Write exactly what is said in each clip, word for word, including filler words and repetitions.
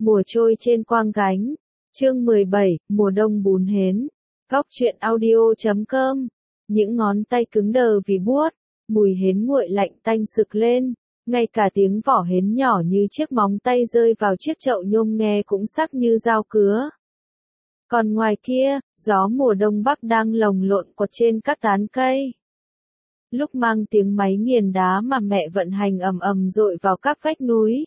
Mùa trôi trên quang gánh. Chương mười bảy, mùa đông bún hến. Góc truyện audio chấm com. Những ngón tay cứng đờ vì buốt, mùi hến nguội lạnh tanh sực lên, ngay cả tiếng vỏ hến nhỏ như chiếc móng tay rơi vào chiếc chậu nhôm nghe cũng sắc như dao cứa. Còn ngoài kia, gió mùa đông bắc đang lồng lộn quật trên các tán cây. Lúc mang tiếng máy nghiền đá mà mẹ vận hành ầm ầm dội vào các vách núi.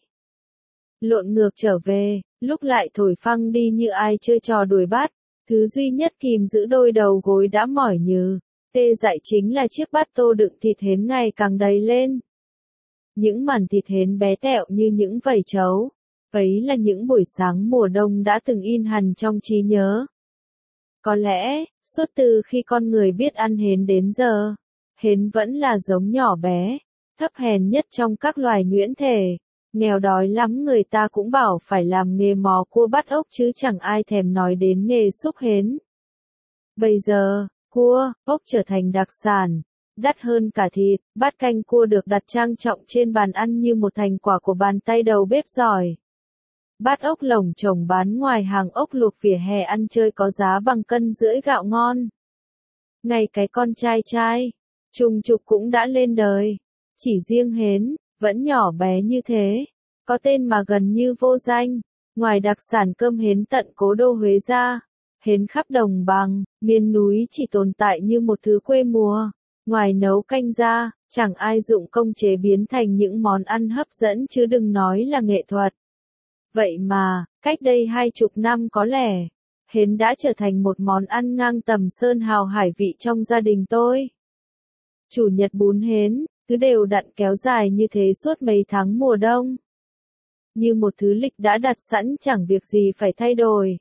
Lộn ngược trở về, lúc lại thổi phăng đi như ai chơi trò đuổi bắt, thứ duy nhất kìm giữ đôi đầu gối đã mỏi nhừ, tê dại chính là chiếc bát tô đựng thịt hến ngày càng đầy lên. Những màn thịt hến bé tẹo như những vảy trấu, ấy là những buổi sáng mùa đông đã từng in hằn trong trí nhớ. Có lẽ, suốt từ khi con người biết ăn hến đến giờ, hến vẫn là giống nhỏ bé, thấp hèn nhất trong các loài nhuyễn thể. Nghèo đói lắm người ta cũng bảo phải làm nghề mò cua bắt ốc chứ chẳng ai thèm nói đến nghề xúc hến. Bây giờ, cua, ốc trở thành đặc sản, đắt hơn cả thịt, bát canh cua được đặt trang trọng trên bàn ăn như một thành quả của bàn tay đầu bếp giỏi. Bát ốc lồng chồng bán ngoài hàng ốc luộc vỉa hè ăn chơi có giá bằng cân rưỡi gạo ngon. Ngay cái con trai trai, trùng trục cũng đã lên đời, chỉ riêng hến, vẫn nhỏ bé như thế, có tên mà gần như vô danh, ngoài đặc sản cơm hến tận cố đô Huế ra, hến khắp đồng bằng, miền núi chỉ tồn tại như một thứ quê mùa, ngoài nấu canh ra, chẳng ai dụng công chế biến thành những món ăn hấp dẫn chứ đừng nói là nghệ thuật. Vậy mà, cách đây hai chục năm có lẽ, hến đã trở thành một món ăn ngang tầm sơn hào hải vị trong gia đình tôi. Chủ nhật bún hến, cứ đều đặn kéo dài như thế suốt mấy tháng mùa đông. Như một thứ lịch đã đặt sẵn chẳng việc gì phải thay đổi.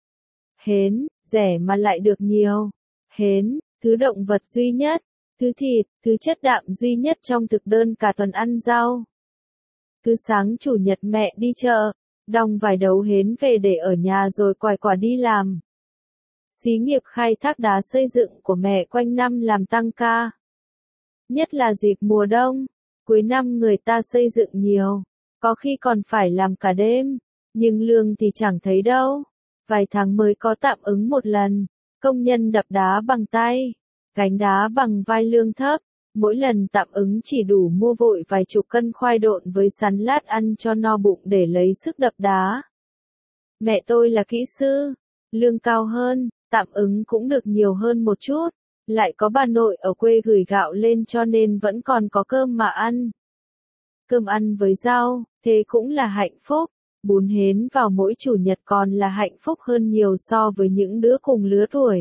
Hến, rẻ mà lại được nhiều. Hến, thứ động vật duy nhất, thứ thịt, thứ chất đạm duy nhất trong thực đơn cả tuần ăn rau. Cứ sáng chủ nhật mẹ đi chợ, đong vài đấu hến về để ở nhà rồi quải quả đi làm. Xí nghiệp khai thác đá xây dựng của mẹ quanh năm làm tăng ca. Nhất là dịp mùa đông, cuối năm người ta xây dựng nhiều, có khi còn phải làm cả đêm, nhưng lương thì chẳng thấy đâu. Vài tháng mới có tạm ứng một lần, công nhân đập đá bằng tay, gánh đá bằng vai lương thấp, mỗi lần tạm ứng chỉ đủ mua vội vài chục cân khoai độn với sắn lát ăn cho no bụng để lấy sức đập đá. Mẹ tôi là kỹ sư, lương cao hơn, tạm ứng cũng được nhiều hơn một chút. Lại có bà nội ở quê gửi gạo lên cho nên vẫn còn có cơm mà ăn. Cơm ăn với rau, thế cũng là hạnh phúc. Bún hến vào mỗi chủ nhật còn là hạnh phúc hơn nhiều so với những đứa cùng lứa tuổi.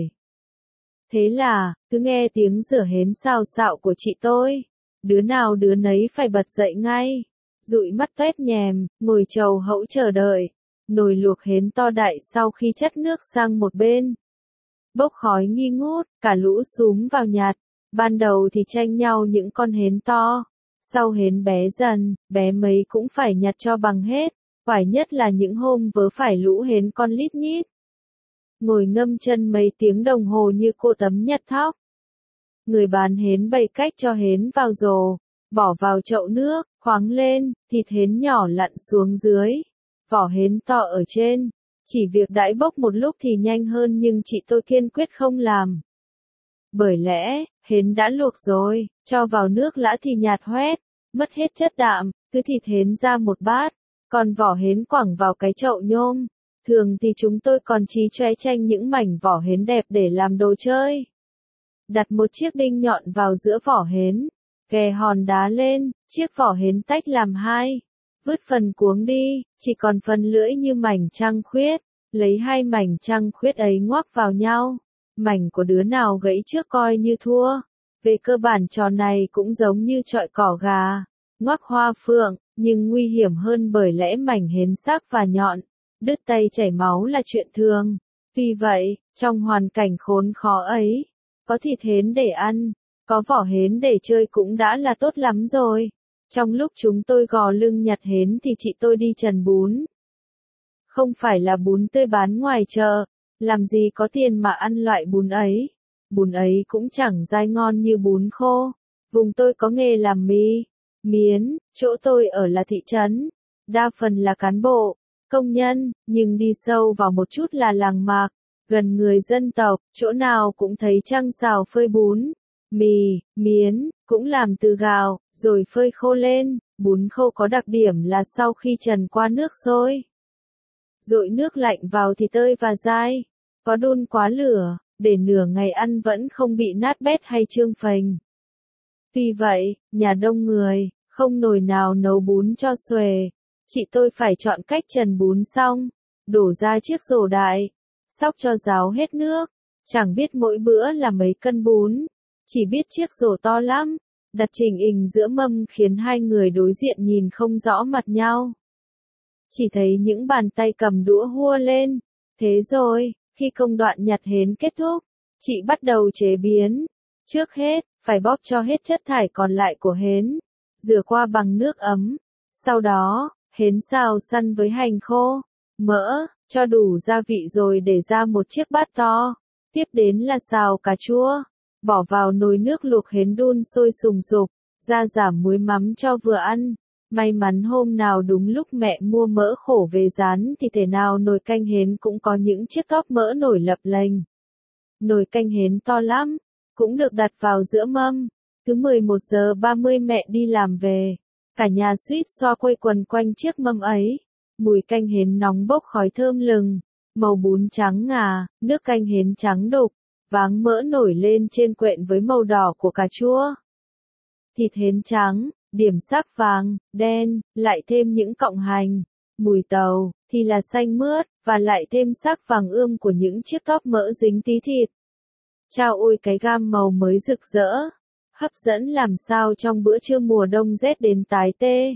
Thế là, cứ nghe tiếng rửa hến xào xạo của chị tôi, đứa nào đứa nấy phải bật dậy ngay, dụi mắt toét nhèm, ngồi chầu hẫu chờ đợi. Nồi luộc hến to đại sau khi chất nước sang một bên. Bốc khói nghi ngút, cả lũ xúm vào nhặt, ban đầu thì tranh nhau những con hến to, sau hến bé dần, bé mấy cũng phải nhặt cho bằng hết, phải nhất là những hôm vớ phải lũ hến con lít nhít. Ngồi ngâm chân mấy tiếng đồng hồ như cô tấm nhặt thóc. Người bán hến bày cách cho hến vào rổ, bỏ vào chậu nước, khoáng lên, thịt hến nhỏ lặn xuống dưới, vỏ hến to ở trên. Chỉ việc đãi bốc một lúc thì nhanh hơn nhưng chị tôi kiên quyết không làm. Bởi lẽ, hến đã luộc rồi, cho vào nước lã thì nhạt hoét, mất hết chất đạm, cứ thịt hến ra một bát, còn vỏ hến quẳng vào cái chậu nhôm. Thường thì chúng tôi còn trí chóe tranh những mảnh vỏ hến đẹp để làm đồ chơi. Đặt một chiếc đinh nhọn vào giữa vỏ hến, ghè hòn đá lên, chiếc vỏ hến tách làm hai. Vứt phần cuống đi, chỉ còn phần lưỡi như mảnh trăng khuyết, lấy hai mảnh trăng khuyết ấy ngoắc vào nhau, mảnh của đứa nào gãy trước coi như thua. Về cơ bản trò này cũng giống như chọi cỏ gà, ngoắc hoa phượng, nhưng nguy hiểm hơn bởi lẽ mảnh hến sắc và nhọn, đứt tay chảy máu là chuyện thường. Vì vậy, trong hoàn cảnh khốn khó ấy, có thịt hến để ăn, có vỏ hến để chơi cũng đã là tốt lắm rồi. Trong lúc chúng tôi gò lưng nhặt hến thì chị tôi đi trần bún. Không phải là bún tươi bán ngoài chợ, làm gì có tiền mà ăn loại bún ấy. Bún ấy cũng chẳng dai ngon như bún khô. Vùng tôi có nghề làm mì, miến, chỗ tôi ở là thị trấn. Đa phần là cán bộ, công nhân, nhưng đi sâu vào một chút là làng mạc, gần người dân tộc, chỗ nào cũng thấy trăng xào phơi bún, mì, miến, cũng làm từ gạo, rồi phơi khô lên. Bún khô có đặc điểm là sau khi trần qua nước sôi, dội nước lạnh vào thì tơi và dai, có đun quá lửa, để nửa ngày ăn vẫn không bị nát bét hay trương phình. Vì vậy, nhà đông người, không nồi nào nấu bún cho xuề. Chị tôi phải chọn cách trần bún xong, đổ ra chiếc rổ đại, xóc cho ráo hết nước. Chẳng biết mỗi bữa là mấy cân bún, chỉ biết chiếc rổ to lắm, đặt trình hình giữa mâm khiến hai người đối diện nhìn không rõ mặt nhau. Chỉ thấy những bàn tay cầm đũa hua lên. Thế rồi, khi công đoạn nhặt hến kết thúc, chị bắt đầu chế biến. Trước hết, phải bóp cho hết chất thải còn lại của hến, rửa qua bằng nước ấm. Sau đó, hến xào săn với hành khô, mỡ, cho đủ gia vị rồi để ra một chiếc bát to. Tiếp đến là xào cà chua, bỏ vào nồi nước luộc hến đun sôi sùng sục, ra giảm muối mắm cho vừa ăn. May mắn hôm nào đúng lúc mẹ mua mỡ khổ về rán thì thể nào nồi canh hến cũng có những chiếc tóp mỡ nổi lập lềnh. Nồi canh hến to lắm, cũng được đặt vào giữa mâm. Cứ mười một giờ ba mươi mẹ đi làm về, cả nhà suýt xoa quây quần quanh chiếc mâm ấy. Mùi canh hến nóng bốc khói thơm lừng, màu bún trắng ngà, nước canh hến trắng đục, váng mỡ nổi lên trên quện với màu đỏ của cà chua. Thịt hến trắng, điểm sắc vàng, đen, lại thêm những cọng hành, mùi tàu, thì là xanh mướt, và lại thêm sắc vàng ươm của những chiếc tóp mỡ dính tí thịt. Chao ôi cái gam màu mới rực rỡ, hấp dẫn làm sao trong bữa trưa mùa đông rét đến tái tê.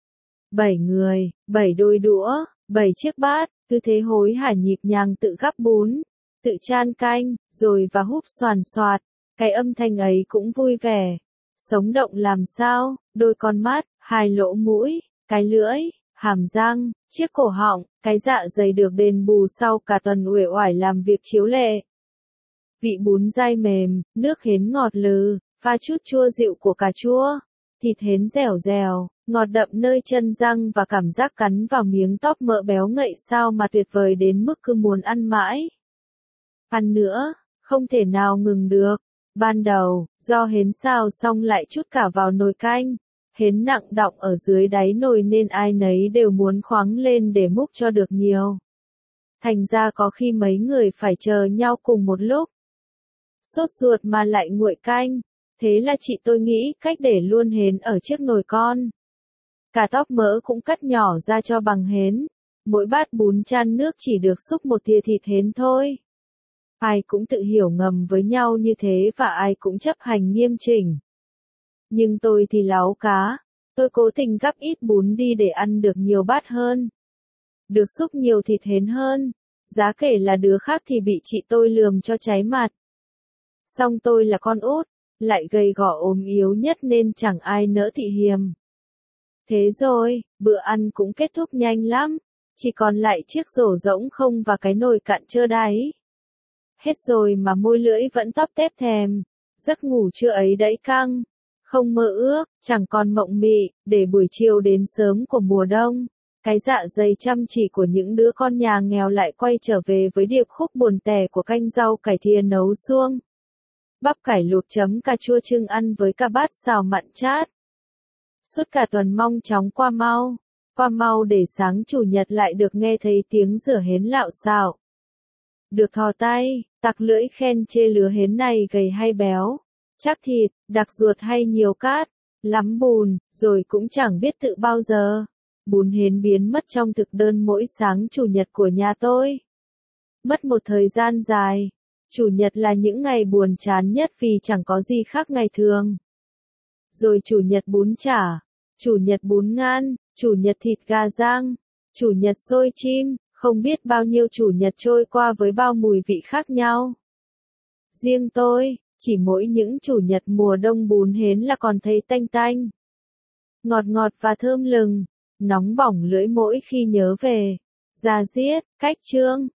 Bảy người, bảy đôi đũa, bảy chiếc bát, cứ thế hối hả nhịp nhàng tự gắp bún, tự chan canh, rồi và húp xoàn xoạt. Cái âm thanh ấy cũng vui vẻ, sống động làm sao, đôi con mắt, hai lỗ mũi, cái lưỡi, hàm răng, chiếc cổ họng, cái dạ dày được đền bù sau cả tuần uể oải làm việc chiếu lệ. Vị bún dai mềm, nước hến ngọt lừ, pha chút chua dịu của cà chua, thịt hến dẻo dẻo, ngọt đậm nơi chân răng và cảm giác cắn vào miếng tóp mỡ béo ngậy sao mà tuyệt vời đến mức cứ muốn ăn mãi. Ăn nữa, không thể nào ngừng được. Ban đầu, do hến xào xong lại chút cả vào nồi canh, hến nặng đọng ở dưới đáy nồi nên ai nấy đều muốn khoáng lên để múc cho được nhiều. Thành ra có khi mấy người phải chờ nhau cùng một lúc. Sốt ruột mà lại nguội canh, thế là chị tôi nghĩ cách để luôn hến ở chiếc nồi con. Cả tóp mỡ cũng cắt nhỏ ra cho bằng hến, mỗi bát bún chan nước chỉ được xúc một thìa thịt hến thôi. Ai cũng tự hiểu ngầm với nhau như thế và ai cũng chấp hành nghiêm chỉnh. Nhưng tôi thì láu cá, tôi cố tình gắp ít bún đi để ăn được nhiều bát hơn. Được xúc nhiều thịt hến hơn, giá kể là đứa khác thì bị chị tôi lườm cho cháy mặt. Song tôi là con út, lại gầy gò ốm yếu nhất nên chẳng ai nỡ thị hiềm. Thế rồi, bữa ăn cũng kết thúc nhanh lắm, chỉ còn lại chiếc rổ rỗng không và cái nồi cạn trơ đáy. Hết rồi mà môi lưỡi vẫn tóp tép thèm, giấc ngủ trưa ấy đẫy căng, không mơ ước, chẳng còn mộng mị, để buổi chiều đến sớm của mùa đông. Cái dạ dày chăm chỉ của những đứa con nhà nghèo lại quay trở về với điệp khúc buồn tẻ của canh rau cải thìa nấu suông. Bắp cải luộc chấm cà chua trưng ăn với cả bát xào mặn chát. Suốt cả tuần mong chóng qua mau, qua mau để sáng chủ nhật lại được nghe thấy tiếng rửa hến lạo xạo. Được thò tay, tặc lưỡi khen chê lứa hến này gầy hay béo, chắc thịt, đặc ruột hay nhiều cát, lắm bùn, rồi cũng chẳng biết tự bao giờ. Bún hến biến mất trong thực đơn mỗi sáng chủ nhật của nhà tôi. Mất một thời gian dài, chủ nhật là những ngày buồn chán nhất vì chẳng có gì khác ngày thường. Rồi chủ nhật bún chả, chủ nhật bún ngan, chủ nhật thịt gà rang, chủ nhật xôi chim, không biết bao nhiêu chủ nhật trôi qua với bao mùi vị khác nhau. Riêng tôi, chỉ mỗi những chủ nhật mùa đông bún hến là còn thấy tanh tanh. Ngọt ngọt và thơm lừng, nóng bỏng lưỡi mỗi khi nhớ về. Da diết, cách trương.